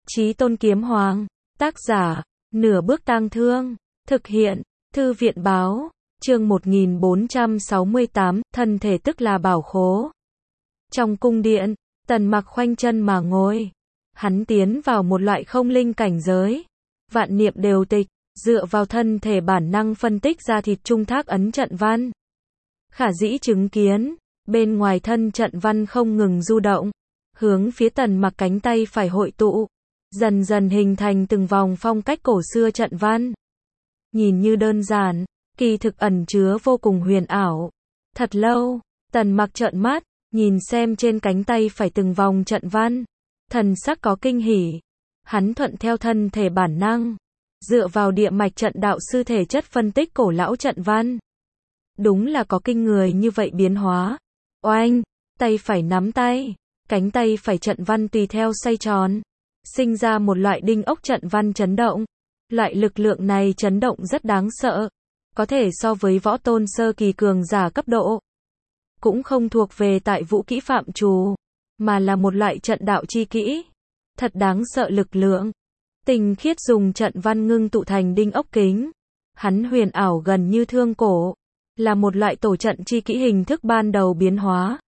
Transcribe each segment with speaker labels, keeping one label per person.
Speaker 1: Chí Tôn Kiếm Hoàng, tác giả, Nửa Bước Tang Thương, thực hiện, Thư viện báo, chương 1468, thân thể tức là bảo khố. Trong cung điện, Tần Mặc khoanh chân mà ngồi. Hắn tiến vào một loại không linh cảnh giới. Vạn niệm đều tịch, dựa vào thân thể bản năng phân tích ra thịt trung thác ấn trận văn. Khả dĩ chứng kiến, bên ngoài thân trận văn không ngừng du động, hướng phía Tần Mặc cánh tay phải hội tụ, dần dần hình thành từng vòng phong cách cổ xưa trận văn. Nhìn như đơn giản, kỳ thực ẩn chứa vô cùng huyền ảo. Thật lâu, Tần Mặc trợn mắt, nhìn xem trên cánh tay phải từng vòng trận văn, thần sắc có kinh hỉ. Hắn thuận theo thân thể bản năng, dựa vào địa mạch trận đạo sư thể chất phân tích cổ lão trận văn. Đúng là có kinh người như vậy biến hóa. Oanh, tay phải nắm tay, cánh tay phải trận văn tùy theo xoay tròn, sinh ra một loại đinh ốc trận văn chấn động. Loại lực lượng này chấn động rất đáng sợ, có thể so với võ tôn sơ kỳ cường giả cấp độ. Cũng không thuộc về tại vũ kỹ phạm trù, mà là một loại trận đạo chi kỹ. Thật đáng sợ lực lượng. Tinh khiết dùng trận văn ngưng tụ thành đinh ốc kính. Hắn huyền ảo gần như thương cổ, là một loại tổ trận chi kỹ hình thức ban đầu biến hóa.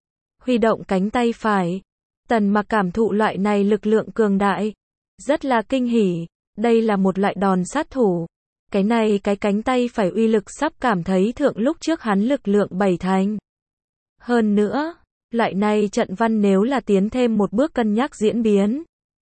Speaker 1: Huy động cánh tay phải, Tần Mặc cảm thụ loại này lực lượng cường đại, rất là kinh hỉ. Đây là một loại đòn sát thủ. Cái này cái cánh tay phải uy lực sắp cảm thấy thượng lúc trước hắn lực lượng 7 thành. Hơn nữa, loại này trận văn nếu là tiến thêm một bước cân nhắc diễn biến,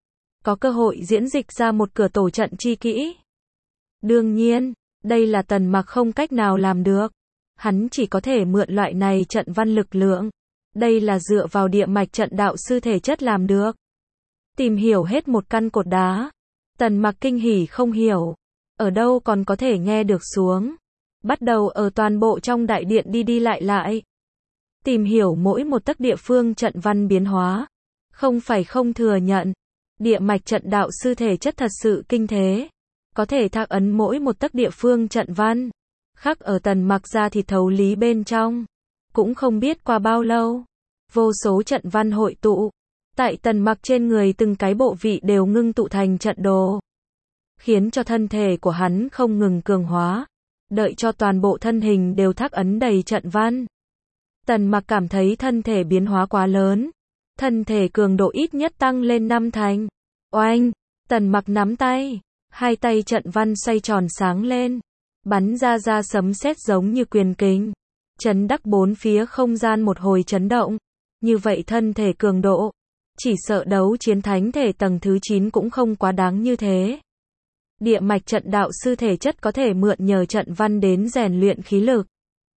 Speaker 1: có cơ hội diễn dịch ra một cửa tổ trận chi kỹ. Đương nhiên, đây là Tần Mặc không cách nào làm được. Hắn chỉ có thể mượn loại này trận văn lực lượng. Đây là dựa vào địa mạch trận đạo sư thể chất làm được. Tìm hiểu hết một căn cột đá, Tần Mặc kinh hỉ không hiểu, ở đâu còn có thể nghe được xuống. Bắt đầu ở toàn bộ trong đại điện đi đi lại lại. Tìm hiểu mỗi một tấc địa phương trận văn biến hóa. Không phải không thừa nhận, địa mạch trận đạo sư thể chất thật sự kinh thế. Có thể thác ấn mỗi một tấc địa phương trận văn. Khắc ở Tần Mặc ra thịt thấu lý bên trong. Cũng không biết qua bao lâu, vô số trận văn hội tụ. Tại Tần Mặc trên người từng cái bộ vị đều ngưng tụ thành trận đồ. Khiến cho thân thể của hắn không ngừng cường hóa. Đợi cho toàn bộ thân hình đều thác ấn đầy trận văn. Tần Mặc cảm thấy thân thể biến hóa quá lớn. Thân thể cường độ ít nhất tăng lên 5 thành. Oanh, Tần Mặc nắm tay. Hai tay trận văn xoay tròn sáng lên. Bắn ra sấm sét giống như quyền kình. Chấn đắc bốn phía không gian một hồi chấn động. Như vậy thân thể cường độ. Chỉ sợ đấu chiến thánh thể tầng thứ 9 cũng không quá đáng như thế. Địa mạch trận đạo sư thể chất có thể mượn nhờ trận văn đến rèn luyện khí lực.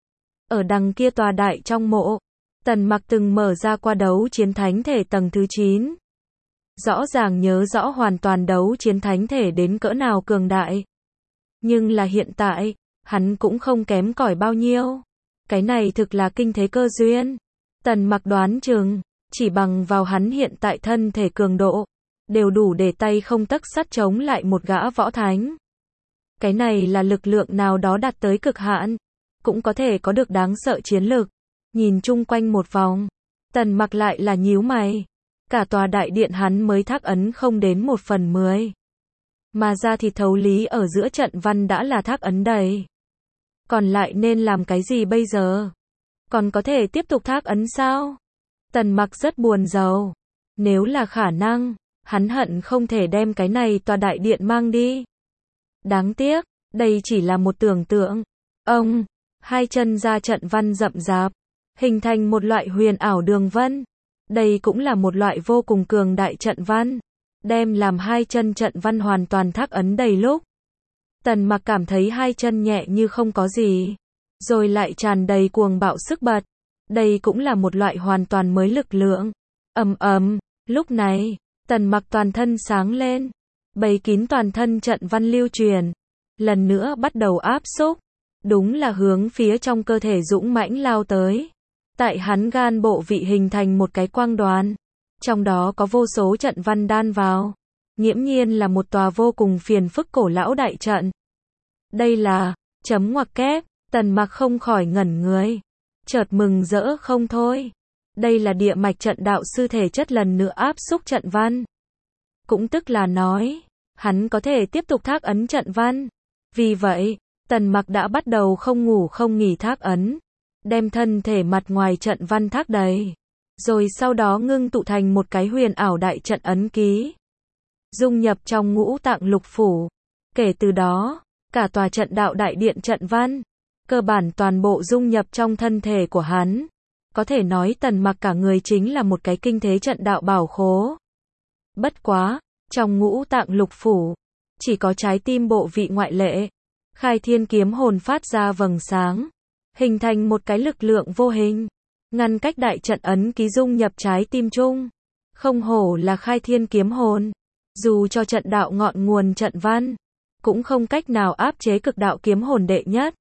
Speaker 1: Ở đằng kia tòa đại trong mộ, Tần Mặc từng mở ra qua đấu chiến thánh thể tầng thứ 9. Rõ ràng nhớ rõ hoàn toàn đấu chiến thánh thể đến cỡ nào cường đại. Nhưng là hiện tại, hắn cũng không kém cỏi bao nhiêu. Cái này thực là kinh thế cơ duyên. Tần Mặc đoán chừng, chỉ bằng vào hắn hiện tại thân thể cường độ, đều đủ để tay không tấc sắt chống lại một gã võ thánh. Cái này là lực lượng nào đó đạt tới cực hạn, cũng có thể có được đáng sợ chiến lực. Nhìn chung quanh một vòng, Tần Mặc lại là nhíu mày. Cả tòa đại điện hắn mới thác ấn không đến 1/10. Mà ra thì thấu lý ở giữa trận văn đã là thác ấn đầy. Còn lại nên làm cái gì bây giờ? Còn có thể tiếp tục thác ấn sao? Tần Mặc rất buồn rầu. Nếu là khả năng, hắn hận không thể đem cái này tòa đại điện mang đi. Đáng tiếc, đây chỉ là một tưởng tượng. Ông, hai chân ra trận văn rậm rạp, hình thành một loại huyền ảo đường vân. Đây cũng là một loại vô cùng cường đại trận văn. Đem làm hai chân trận văn hoàn toàn thác ấn đầy lúc. Tần Mặc cảm thấy hai chân nhẹ như không có gì. Rồi lại tràn đầy cuồng bạo sức bật. Đây cũng là một loại hoàn toàn mới lực lượng. Lúc này, Tần Mặc toàn thân sáng lên. Bày kín toàn thân trận văn lưu truyền. Lần nữa bắt đầu áp xúc. Đúng là hướng phía trong cơ thể dũng mãnh lao tới. Tại hắn gan bộ vị hình thành một cái quang đoàn. Trong đó có vô số trận văn đan vào. Nghiễm nhiên là một tòa vô cùng phiền phức cổ lão đại trận. Đây là, chấm ngoặc kép, Tần Mặc không khỏi ngẩn người. Chợt mừng rỡ không thôi. Đây là địa mạch trận đạo sư thể chất lần nữa áp xúc trận văn. cũng tức là nói, hắn có thể tiếp tục thác ấn trận văn. Vì vậy, Tần Mặc đã bắt đầu không ngủ không nghỉ thác ấn, đem thân thể mặt ngoài trận văn thác đầy, rồi sau đó ngưng tụ thành một cái huyền ảo đại trận ấn ký, dung nhập trong ngũ tạng lục phủ. Kể từ đó, cả tòa trận đạo đại điện trận văn, cơ bản toàn bộ dung nhập trong thân thể của hắn. Có thể nói Tần Mặc cả người chính là một cái kinh thế trận đạo bảo khố. Bất quá, trong ngũ tạng lục phủ, chỉ có trái tim bộ vị ngoại lệ. Khai Thiên kiếm hồn phát ra vầng sáng, hình thành một cái lực lượng vô hình, ngăn cách đại trận ấn ký dung nhập trái tim chung. Không hổ là Khai Thiên kiếm hồn, dù cho trận đạo ngọn nguồn trận văn, cũng không cách nào áp chế cực đạo kiếm hồn đệ nhất.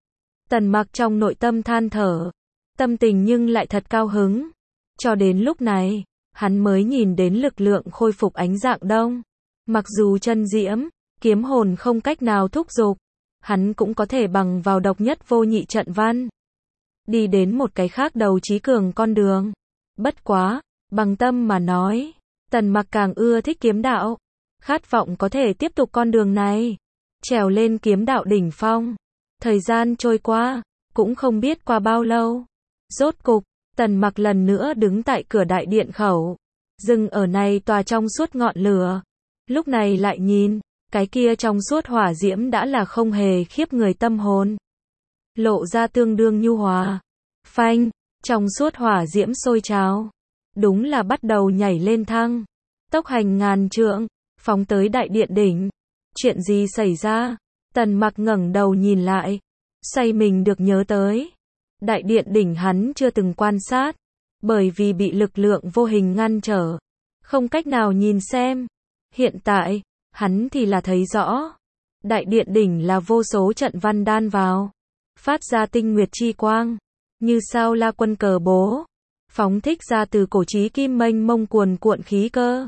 Speaker 1: Tần Mặc trong nội tâm than thở, tâm tình nhưng lại thật cao hứng. Cho đến lúc này, hắn mới nhìn đến lực lượng khôi phục ánh dạng đông. Mặc dù chân diễm, kiếm hồn không cách nào thúc giục, hắn cũng có thể bằng vào độc nhất vô nhị trận văn, đi đến một cái khác đầu chí cường con đường. Bất quá, bằng tâm mà nói, Tần Mặc càng ưa thích kiếm đạo, khát vọng có thể tiếp tục con đường này, trèo lên kiếm đạo đỉnh phong. Thời gian trôi qua, cũng không biết qua bao lâu. Rốt cục, Tần Mặc lần nữa đứng tại cửa đại điện khẩu, dừng ở này tòa trong suốt ngọn lửa. Lúc này lại nhìn, cái kia trong suốt hỏa diễm đã là không hề khiếp người tâm hồn, lộ ra tương đương nhu hòa. Phanh, trong suốt hỏa diễm sôi trào, đúng là bắt đầu nhảy lên thăng, tốc hành ngàn trượng, phóng tới đại điện đỉnh. Chuyện gì xảy ra? Tần Mặc ngẩng đầu nhìn lại, say mình được nhớ tới. Đại điện đỉnh hắn chưa từng quan sát, bởi vì bị lực lượng vô hình ngăn trở, không cách nào nhìn xem. Hiện tại, hắn thì là thấy rõ. Đại điện đỉnh là vô số trận văn đan vào, phát ra tinh nguyệt chi quang, như sao la quân cờ bố, phóng thích ra từ cổ chí kim mênh mông cuồn cuộn khí cơ.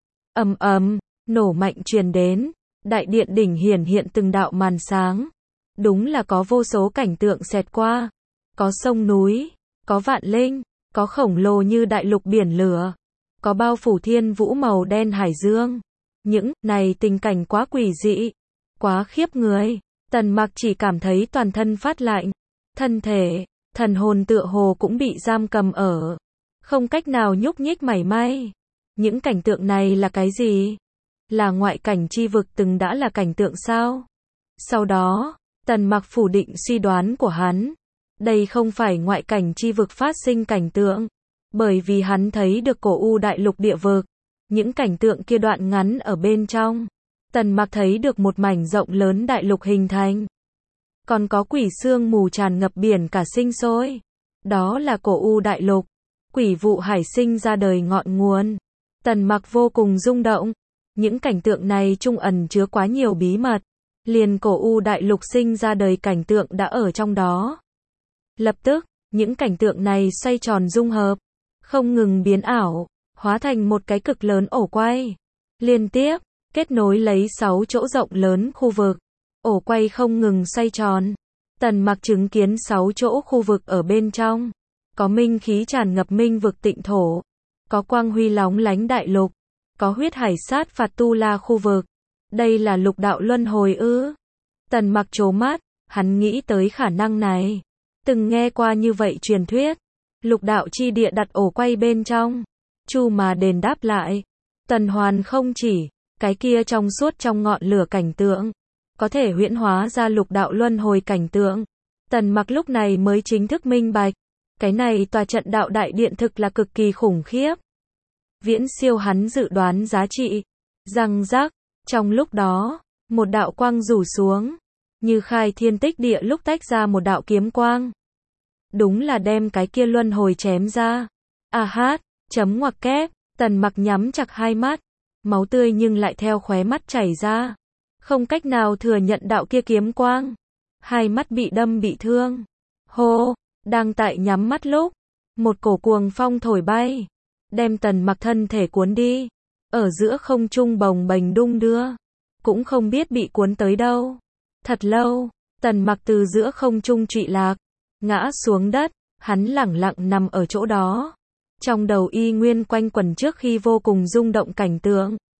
Speaker 1: Ầm ầm, nổ mạnh truyền đến, đại điện đỉnh hiển hiện từng đạo màn sáng. Đúng là có vô số cảnh tượng xẹt qua, có sông núi, có vạn linh, có khổng lồ như đại lục biển lửa, có bao phủ thiên vũ màu đen hải dương. Những này tình cảnh quá quỷ dị, quá khiếp người. Tần Mặc chỉ cảm thấy toàn thân phát lạnh, thân thể, thần hồn tựa hồ cũng bị giam cầm ở, không cách nào nhúc nhích mảy may. Những cảnh tượng này là cái gì? Là ngoại cảnh chi vực từng đã là cảnh tượng sao? Sau đó, Tần Mặc phủ định suy đoán của hắn. Đây không phải ngoại cảnh chi vực phát sinh cảnh tượng, bởi vì hắn thấy được cổ u đại lục địa vực. Những cảnh tượng kia đoạn ngắn ở bên trong, Tần Mặc thấy được một mảnh rộng lớn đại lục hình thành. Còn có quỷ sương mù tràn ngập biển cả sinh sôi. Đó là cổ u đại lục, quỷ vụ hải sinh ra đời ngọn nguồn. Tần Mặc vô cùng rung động. Những cảnh tượng này chung ẩn chứa quá nhiều bí mật. Liền cổ u đại lục sinh ra đời cảnh tượng đã ở trong đó. Lập tức, những cảnh tượng này xoay tròn dung hợp, không ngừng biến ảo, hóa thành một cái cực lớn ổ quay. Liên tiếp, kết nối lấy 6 chỗ rộng lớn khu vực. Ổ quay không ngừng xoay tròn. Tần Mặc chứng kiến 6 chỗ khu vực ở bên trong. Có minh khí tràn ngập minh vực tịnh thổ. Có quang huy lóng lánh đại lục. Có huyết hải sát phạt tu la khu vực. Đây là lục đạo luân hồi ư? Tần Mặc trố mắt, hắn nghĩ tới khả năng này. Từng nghe qua như vậy truyền thuyết. Lục đạo chi địa đặt ổ quay bên trong. Chu mà đền đáp lại. Tần Hoàn không chỉ, cái kia trong suốt trong ngọn lửa cảnh tượng, có thể huyễn hóa ra lục đạo luân hồi cảnh tượng. Tần Mặc lúc này mới chính thức minh bạch. Cái này tòa trận đạo đại điện thực là cực kỳ khủng khiếp. Viễn siêu hắn dự đoán giá trị. Răng rắc, trong lúc đó, một đạo quang rủ xuống, như khai thiên tích địa lúc tách ra một đạo kiếm quang. Đúng là đem cái kia luân hồi chém ra. A hát, chấm ngoặc kép, Tần Mặc nhắm chặt hai mắt, máu tươi nhưng lại theo khóe mắt chảy ra. Không cách nào thừa nhận đạo kia kiếm quang. Hai mắt bị đâm bị thương. Hô, đang tại nhắm mắt lúc, một cổ cuồng phong thổi bay, đem Tần Mặc thân thể cuốn đi. Ở giữa không trung bồng bềnh đung đưa, cũng không biết bị cuốn tới đâu. Thật lâu, Tần Mặc từ giữa không trung trụy lạc, ngã xuống đất, hắn lẳng lặng nằm ở chỗ đó. Trong đầu y nguyên quanh quẩn trước khi vô cùng rung động cảnh tượng.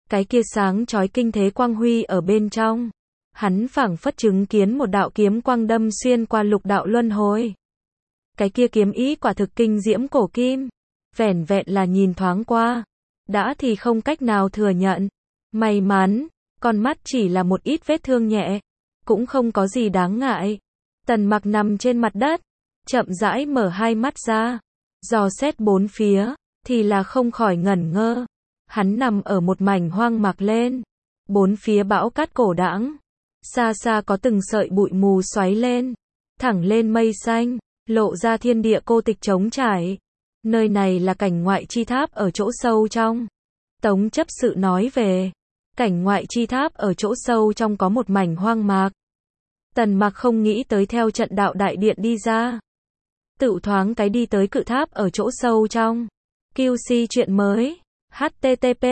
Speaker 1: Cái kia sáng chói kinh thế quang huy ở bên trong. Hắn phảng phất chứng kiến một đạo kiếm quang đâm xuyên qua lục đạo luân hồi. Cái kia kiếm ý quả thực kinh diễm cổ kim. Vẻn vẹn là nhìn thoáng qua. Đã thì không cách nào thừa nhận. May mắn, con mắt chỉ là một ít vết thương nhẹ. Cũng không có gì đáng ngại. Tần Mặc nằm trên mặt đất. Chậm rãi mở hai mắt ra. Dò xét bốn phía. Thì là không khỏi ngẩn ngơ. Hắn nằm ở một mảnh hoang mạc lên. Bốn phía bão cát cổ đãng. Xa xa có từng sợi bụi mù xoáy lên. Thẳng lên mây xanh. Lộ ra thiên địa cô tịch trống trải. Nơi này là cảnh ngoại chi tháp ở chỗ sâu trong. Tống chấp sự nói về. Cảnh ngoại chi tháp ở chỗ sâu trong có một mảnh hoang mạc. Tần Mặc không nghĩ tới theo trận đạo đại điện đi ra. Tự thoáng cái đi tới cự tháp ở chỗ sâu trong. QC chuyện mới. http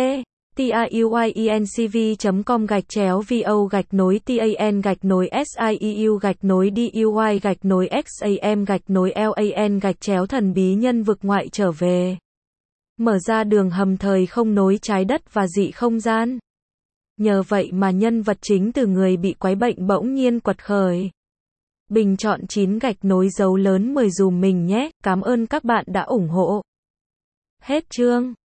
Speaker 1: tiuy.cv.com/vo-sieu-duy-xam-lan-thần bí nhân vực ngoại trở về. Mở ra đường hầm thời không nối trái đất và dị không gian. Nhờ vậy mà nhân vật chính từ người bị quái bệnh bỗng nhiên quật khởi. Bình chọn 9 gạch nối dấu lớn 10 dùm mình nhé, cảm ơn các bạn đã ủng hộ. Hết chương.